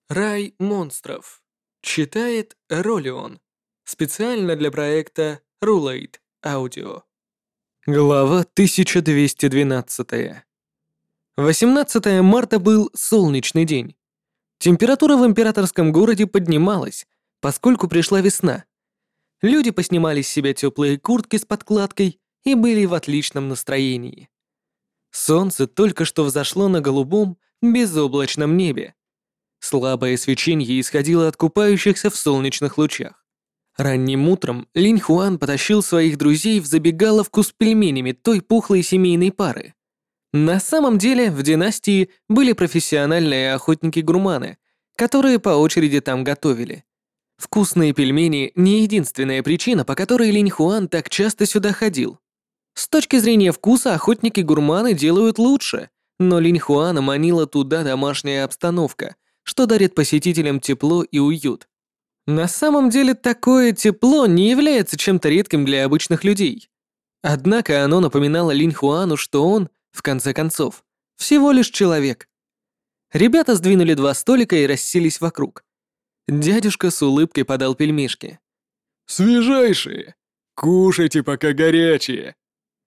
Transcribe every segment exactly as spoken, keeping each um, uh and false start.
Рай монстров. Читает Ролион. Специально для проекта Rulate Audio. Глава тысяча двести двенадцать. восемнадцатое марта был солнечный день. Температура в императорском городе поднималась, поскольку пришла весна. Люди поснимали с себя теплые куртки с подкладкой и были в отличном настроении. Солнце только что взошло на голубом, безоблачном небе. Слабое свечение исходило от купающихся в солнечных лучах. Ранним утром Линь Хуан потащил своих друзей в забегаловку с пельменями той пухлой семейной пары. На самом деле в династии были профессиональные охотники-гурманы, которые по очереди там готовили. Вкусные пельмени — не единственная причина, по которой Линь Хуан так часто сюда ходил. С точки зрения вкуса охотники-гурманы делают лучше, но Линь Хуана манила туда домашняя обстановка, что дарит посетителям тепло и уют. На самом деле такое тепло не является чем-то редким для обычных людей. Однако оно напоминало Линь Хуану, что он, в конце концов, всего лишь человек. Ребята сдвинули два столика и расселись вокруг. Дядюшка с улыбкой подал пельмешки. «Свежайшие! Кушайте, пока горячие!»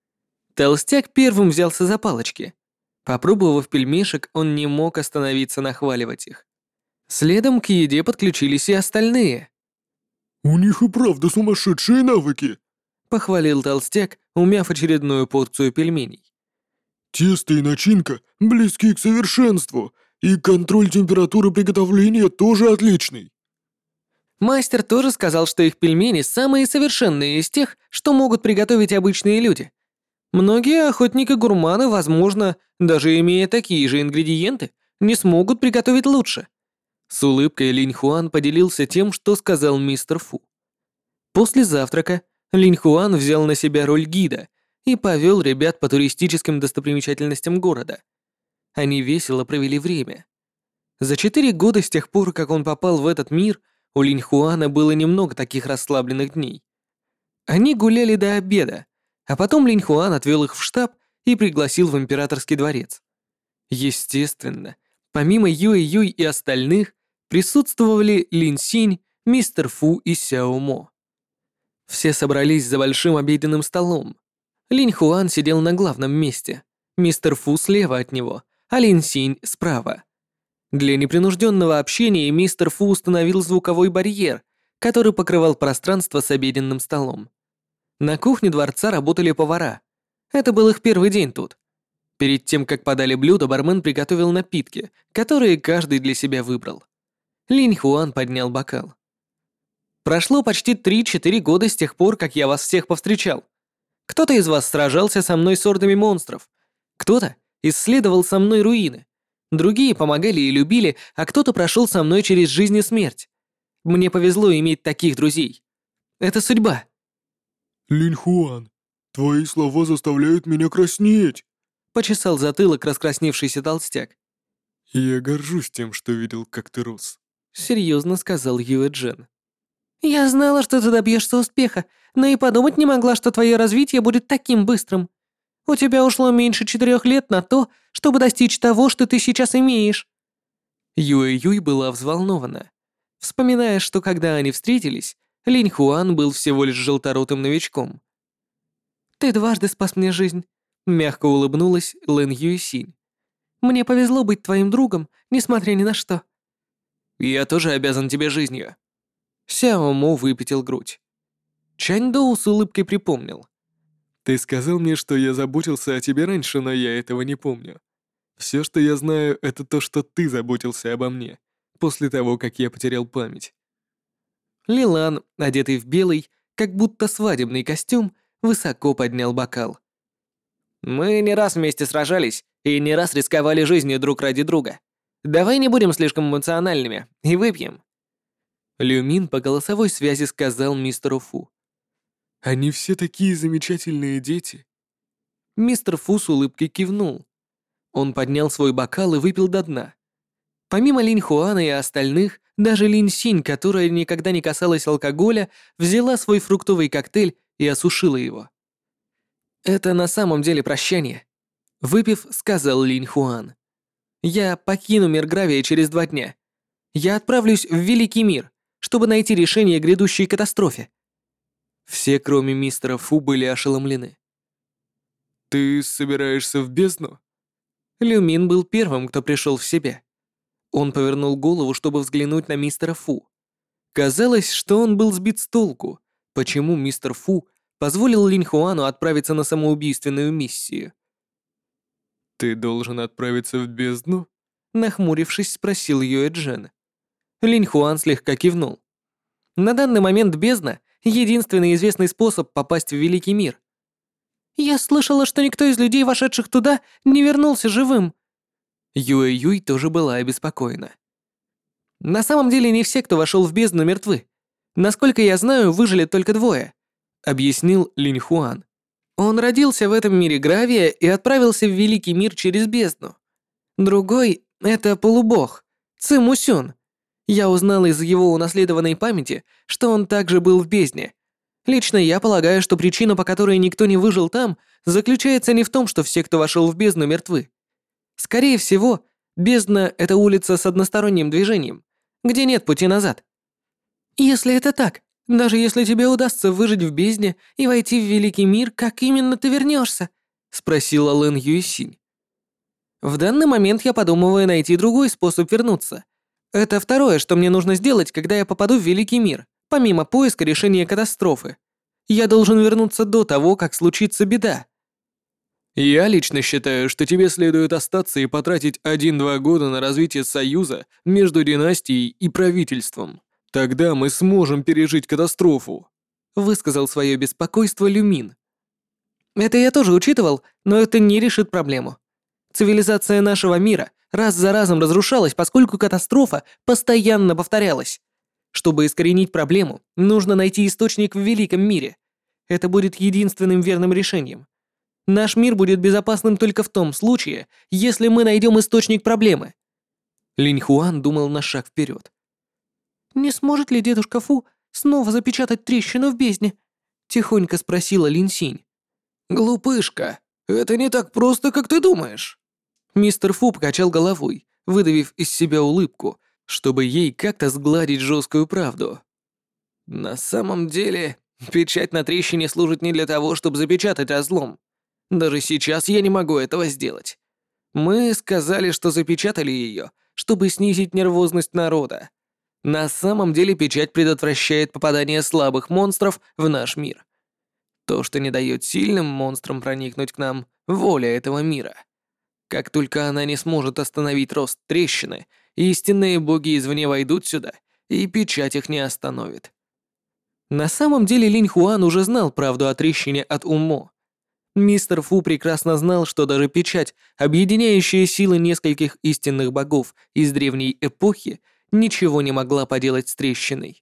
Толстяк первым взялся за палочки. Попробовав пельмешек, он не мог остановиться нахваливать их. Следом к еде подключились и остальные. «У них и правда сумасшедшие навыки!» — похвалил толстяк, умяв очередную порцию пельменей. «Тесто и начинка близки к совершенству, и контроль температуры приготовления тоже отличный!» Мастер тоже сказал, что их пельмени самые совершенные из тех, что могут приготовить обычные люди. Многие охотники-гурманы, возможно, даже имея такие же ингредиенты, не смогут приготовить лучше. С улыбкой Линь Хуан поделился тем, что сказал мистер Фу. После завтрака Линь Хуан взял на себя роль гида и повел ребят по туристическим достопримечательностям города. Они весело провели время. За четыре года с тех пор, как он попал в этот мир, у Линь Хуана было немного таких расслабленных дней. Они гуляли до обеда, а потом Линь Хуан отвел их в штаб и пригласил в императорский дворец. Естественно, помимо Юэ-Юй и остальных, присутствовали Лин Синь, мистер Фу и Сяо Мо. Все собрались за большим обеденным столом. Линь Хуан сидел на главном месте, мистер Фу слева от него, а Лин Синь справа. Для непринужденного общения мистер Фу установил звуковой барьер, который покрывал пространство с обеденным столом. На кухне дворца работали повара. Это был их первый день тут. Перед тем, как подали блюда, бармен приготовил напитки, которые каждый для себя выбрал. Линь Хуан поднял бокал. «Прошло почти три-четыре года с тех пор, как я вас всех повстречал. Кто-то из вас сражался со мной с ордами монстров. Кто-то исследовал со мной руины. Другие помогали и любили, а кто-то прошел со мной через жизнь и смерть. Мне повезло иметь таких друзей. Это судьба». «Линь Хуан, твои слова заставляют меня краснеть!» — почесал затылок раскрасневшийся толстяк. «Я горжусь тем, что видел, как ты рос». — серьезно сказал Юэ Джен. «Я знала, что ты добьешься успеха, но и подумать не могла, что твое развитие будет таким быстрым. У тебя ушло меньше четырех лет на то, чтобы достичь того, что ты сейчас имеешь». Юэ-Юй была взволнована, вспоминая, что когда они встретились, Линь Хуан был всего лишь желторотым новичком. «Ты дважды спас мне жизнь», — мягко улыбнулась Лэн Юйсинь. «Мне повезло быть твоим другом, несмотря ни на что». «Я тоже обязан тебе жизнью». Сяо Мо выпятил грудь. Чань Доу с улыбкой припомнил. «Ты сказал мне, что я заботился о тебе раньше, но я этого не помню. Все, что я знаю, это то, что ты заботился обо мне, после того, как я потерял память». Лилан, одетый в белый, как будто свадебный костюм, высоко поднял бокал. «Мы не раз вместе сражались и не раз рисковали жизнью друг ради друга. Давай не будем слишком эмоциональными и выпьем». Люмин по голосовой связи сказал мистеру Фу. «Они все такие замечательные дети». Мистер Фу с улыбкой кивнул. Он поднял свой бокал и выпил до дна. Помимо Линь Хуана и остальных, даже Линь Синь, которая никогда не касалась алкоголя, взяла свой фруктовый коктейль и осушила его. «Это на самом деле прощание», — выпив, сказал Линь Хуан. «Я покину мир Гравия через два дня. Я отправлюсь в Великий мир, чтобы найти решение грядущей катастрофе». Все, кроме мистера Фу, были ошеломлены. «Ты собираешься в бездну?» Люмин был первым, кто пришел в себя. Он повернул голову, чтобы взглянуть на мистера Фу. Казалось, что он был сбит с толку. Почему мистер Фу позволил Линь Хуану отправиться на самоубийственную миссию? «Ты должен отправиться в бездну?» Нахмурившись, спросил Юэ Джен. Линь Хуан слегка кивнул. На данный момент бездна — единственный известный способ попасть в Великий мир. «Я слышала, что никто из людей, вошедших туда, не вернулся живым». Юэ Юй тоже была обеспокоена. «На самом деле не все, кто вошел в бездну, мертвы. Насколько я знаю, выжили только двое», — объяснил Линь Хуан. «Он родился в этом мире гравия и отправился в Великий мир через бездну. Другой — это полубог, Ци Мусюн. Я узнал из его унаследованной памяти, что он также был в бездне. Лично я полагаю, что причина, по которой никто не выжил там, заключается не в том, что все, кто вошел в бездну, мертвы. Скорее всего, бездна — это улица с односторонним движением, где нет пути назад. Если это так, даже если тебе удастся выжить в бездне и войти в Великий мир, как именно ты вернешься? Спросила Лэн Юйсинь. В данный момент я подумываю найти другой способ вернуться. Это второе, что мне нужно сделать, когда я попаду в Великий мир, помимо поиска решения катастрофы. Я должен вернуться до того, как случится беда. «Я лично считаю, что тебе следует остаться и потратить один-два года на развитие союза между династией и правительством. Тогда мы сможем пережить катастрофу», — высказал свое беспокойство Люмин. Это я тоже учитывал, но это не решит проблему. Цивилизация нашего мира раз за разом разрушалась, поскольку катастрофа постоянно повторялась. Чтобы искоренить проблему, нужно найти источник в Великом мире. Это будет единственным верным решением. Наш мир будет безопасным только в том случае, если мы найдем источник проблемы. Линь Хуан думал на шаг вперед. «Не сможет ли дедушка Фу снова запечатать трещину в бездне?» — тихонько спросила Лин Синь. «Глупышка, это не так просто, как ты думаешь». Мистер Фу покачал головой, выдавив из себя улыбку, чтобы ей как-то сгладить жесткую правду. «На самом деле, печать на трещине служит не для того, чтобы запечатать разлом. Даже сейчас я не могу этого сделать. Мы сказали, что запечатали ее, чтобы снизить нервозность народа. На самом деле печать предотвращает попадание слабых монстров в наш мир. То, что не дает сильным монстрам проникнуть к нам, воля этого мира. Как только она не сможет остановить рост трещины, истинные боги извне войдут сюда, и печать их не остановит». На самом деле Линь Хуан уже знал правду о трещине от Уммо. Мистер Фу прекрасно знал, что даже печать, объединяющая силы нескольких истинных богов из древней эпохи, ничего не могла поделать с трещиной.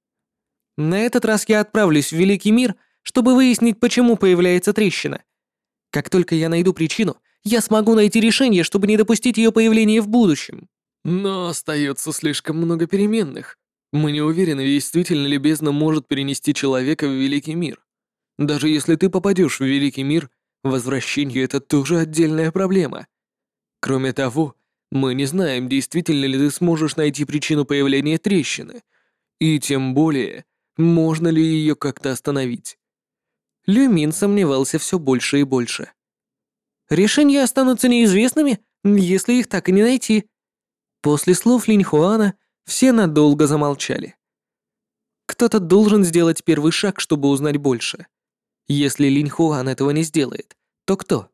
На этот раз я отправлюсь в Великий мир, чтобы выяснить, почему появляется трещина. Как только я найду причину, я смогу найти решение, чтобы не допустить ее появления в будущем. Но остается слишком много переменных. Мы не уверены, действительно ли бездна может перенести человека в Великий мир. Даже если ты попадешь в Великий мир, возвращение — это тоже отдельная проблема. Кроме того, мы не знаем, действительно ли ты сможешь найти причину появления трещины, и тем более, можно ли ее как-то остановить. Люмин сомневался все больше и больше. Решения останутся неизвестными, если их так и не найти. После слов Линь Хуана все надолго замолчали. Кто-то должен сделать первый шаг, чтобы узнать больше. Если Линь Хуан этого не сделает, то кто?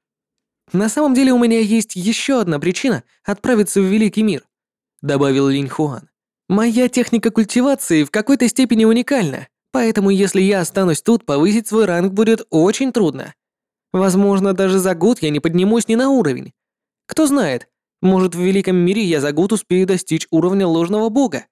«На самом деле у меня есть еще одна причина отправиться в Великий мир», добавил Линь Хуан. «Моя техника культивации в какой-то степени уникальна, поэтому если я останусь тут, повысить свой ранг будет очень трудно. Возможно, даже за год я не поднимусь ни на уровень. Кто знает, может, в Великом мире я за год успею достичь уровня ложного бога».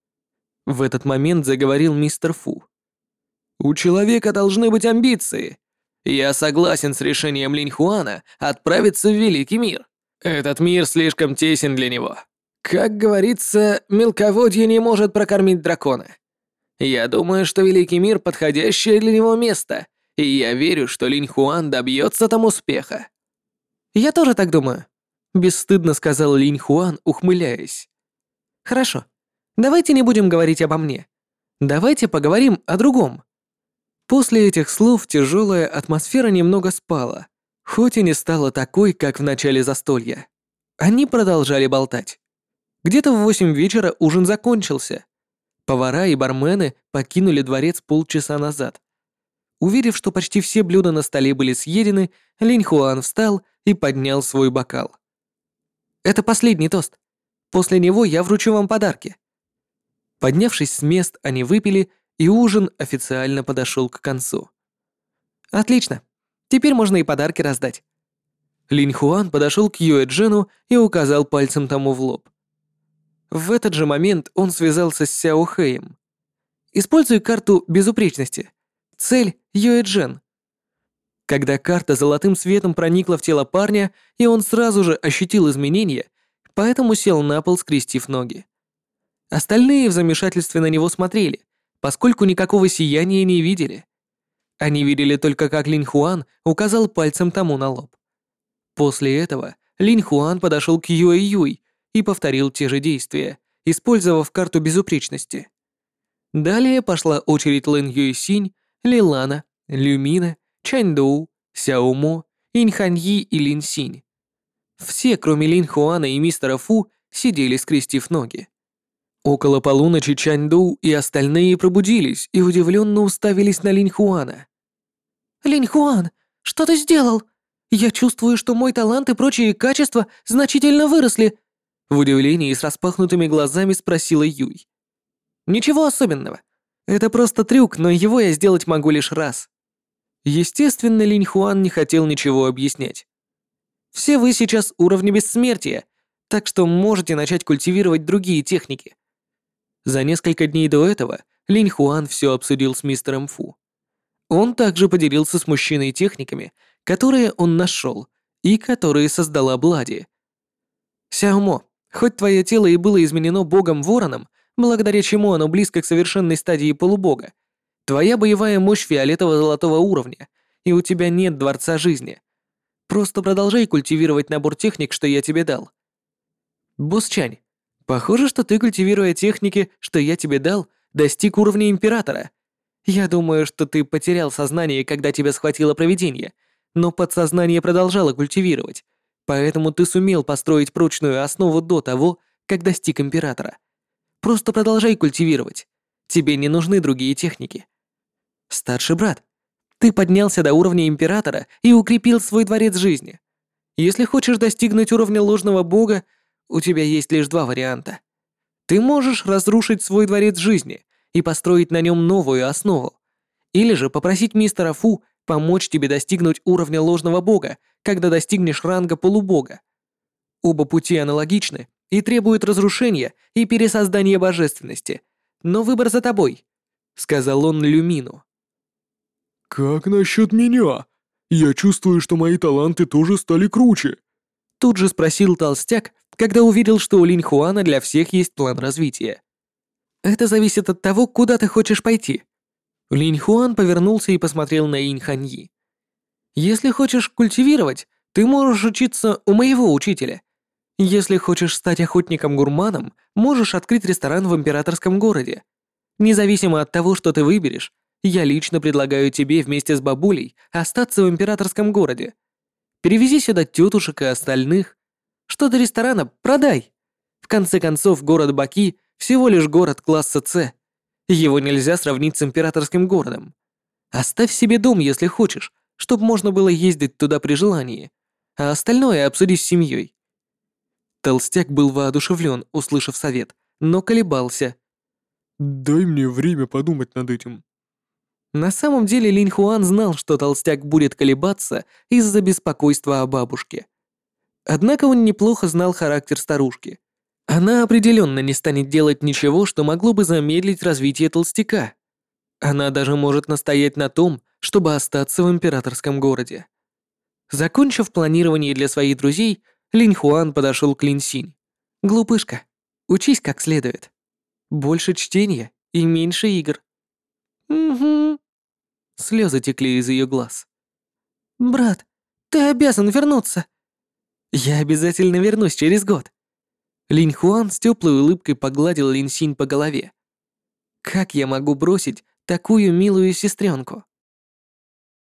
В этот момент заговорил мистер Фу. «У человека должны быть амбиции. Я согласен с решением Линь Хуана отправиться в Великий мир. Этот мир слишком тесен для него. Как говорится, мелководье не может прокормить дракона. Я думаю, что Великий мир — подходящее для него место, и я верю, что Линь Хуан добьется там успеха». «Я тоже так думаю», — бесстыдно сказал Линь Хуан, ухмыляясь. Хорошо. Давайте не будем говорить обо мне. Давайте поговорим о другом. После этих слов тяжелая атмосфера немного спала, хоть и не стала такой, как в начале застолья. Они продолжали болтать. Где-то в восемь вечера ужин закончился. Повара и бармены покинули дворец полчаса назад. Увидев, что почти все блюда на столе были съедены, Линь Хуан встал и поднял свой бокал. «Это последний тост. После него я вручу вам подарки». Поднявшись с мест, они выпили, и ужин официально подошел к концу. «Отлично. Теперь можно и подарки раздать». Линь Хуан подошел к Юэ Джену и указал пальцем тому в лоб. В этот же момент он связался с Сяо Хэем. «Используй карту безупречности. Цель — Юэ Джен». Когда карта золотым светом проникла в тело парня, и он сразу же ощутил изменения, поэтому сел на пол, скрестив ноги. Остальные в замешательстве на него смотрели, поскольку никакого сияния не видели. Они видели только, как Линь Хуан указал пальцем тому на лоб. После этого Линь Хуан подошел к Юэ Юй и повторил те же действия, использовав карту безупречности. Далее пошла очередь Лэн Юй Синь, Лилана, Люмина, Чаньдоу, Сяо Мо, Инь Ханьи и Лин Синь. Все, кроме Линь Хуана и мистера Фу, сидели, скрестив ноги. Около полуночи Чаньдоу и остальные пробудились и удивленно уставились на Линь Хуана. «Линь Хуан, что ты сделал? Я чувствую, что мой талант и прочие качества значительно выросли», в удивлении и с распахнутыми глазами спросила Юй. «Ничего особенного. Это просто трюк, но его я сделать могу лишь раз». Естественно, Линь Хуан не хотел ничего объяснять. «Все вы сейчас уровня бессмертия, так что можете начать культивировать другие техники». За несколько дней до этого Линь Хуан все обсудил с мистером Фу. Он также поделился с мужчиной техниками, которые он нашел и которые создала Блади. «Сяомо, хоть твое тело и было изменено богом-вороном, благодаря чему оно близко к совершенной стадии полубога, твоя боевая мощь фиолетово-золотого уровня, и у тебя нет дворца жизни. Просто продолжай культивировать набор техник, что я тебе дал». «Босс Чань, похоже, что ты, культивируя техники, что я тебе дал, достиг уровня императора. Я думаю, что ты потерял сознание, когда тебя схватило провидение, но подсознание продолжало культивировать, поэтому ты сумел построить прочную основу до того, как достиг императора. Просто продолжай культивировать. Тебе не нужны другие техники. Старший брат, ты поднялся до уровня императора и укрепил свой дворец жизни. Если хочешь достигнуть уровня ложного бога, у тебя есть лишь два варианта. Ты можешь разрушить свой дворец жизни и построить на нем новую основу, или же попросить мистера Фу помочь тебе достигнуть уровня ложного бога, когда достигнешь ранга полубога. Оба пути аналогичны и требуют разрушения и пересоздания божественности, но выбор за тобой», — сказал он Люмину. «Как насчет меня? Я чувствую, что мои таланты тоже стали круче». Тут же спросил толстяк, когда увидел, что у Линь Хуана для всех есть план развития. «Это зависит от того, куда ты хочешь пойти». Линь Хуан повернулся и посмотрел на Инь Ханьи. «Если хочешь культивировать, ты можешь учиться у моего учителя. Если хочешь стать охотником-гурманом, можешь открыть ресторан в императорском городе. Независимо от того, что ты выберешь, я лично предлагаю тебе вместе с бабулей остаться в императорском городе. Перевези сюда тетушек и остальных. Что до ресторана, продай. В конце концов, город Баки всего лишь город класса С. Его нельзя сравнить с императорским городом. Оставь себе дом, если хочешь, чтобы можно было ездить туда при желании, а остальное обсуди с семьей». Толстяк был воодушевлен, услышав совет, но колебался. «Дай мне время подумать над этим». На самом деле Линь Хуан знал, что толстяк будет колебаться из-за беспокойства о бабушке. Однако он неплохо знал характер старушки. Она определенно не станет делать ничего, что могло бы замедлить развитие толстяка. Она даже может настоять на том, чтобы остаться в императорском городе. Закончив планирование для своих друзей, Линь Хуан подошел к Лин Синь. «Глупышка, учись как следует. Больше чтения и меньше игр». «Угу». Слезы текли из ее глаз. «Брат, ты обязан вернуться». «Я обязательно вернусь через год». Линь Хуан с теплой улыбкой погладил Линь Синь по голове. Как я могу бросить такую милую сестренку?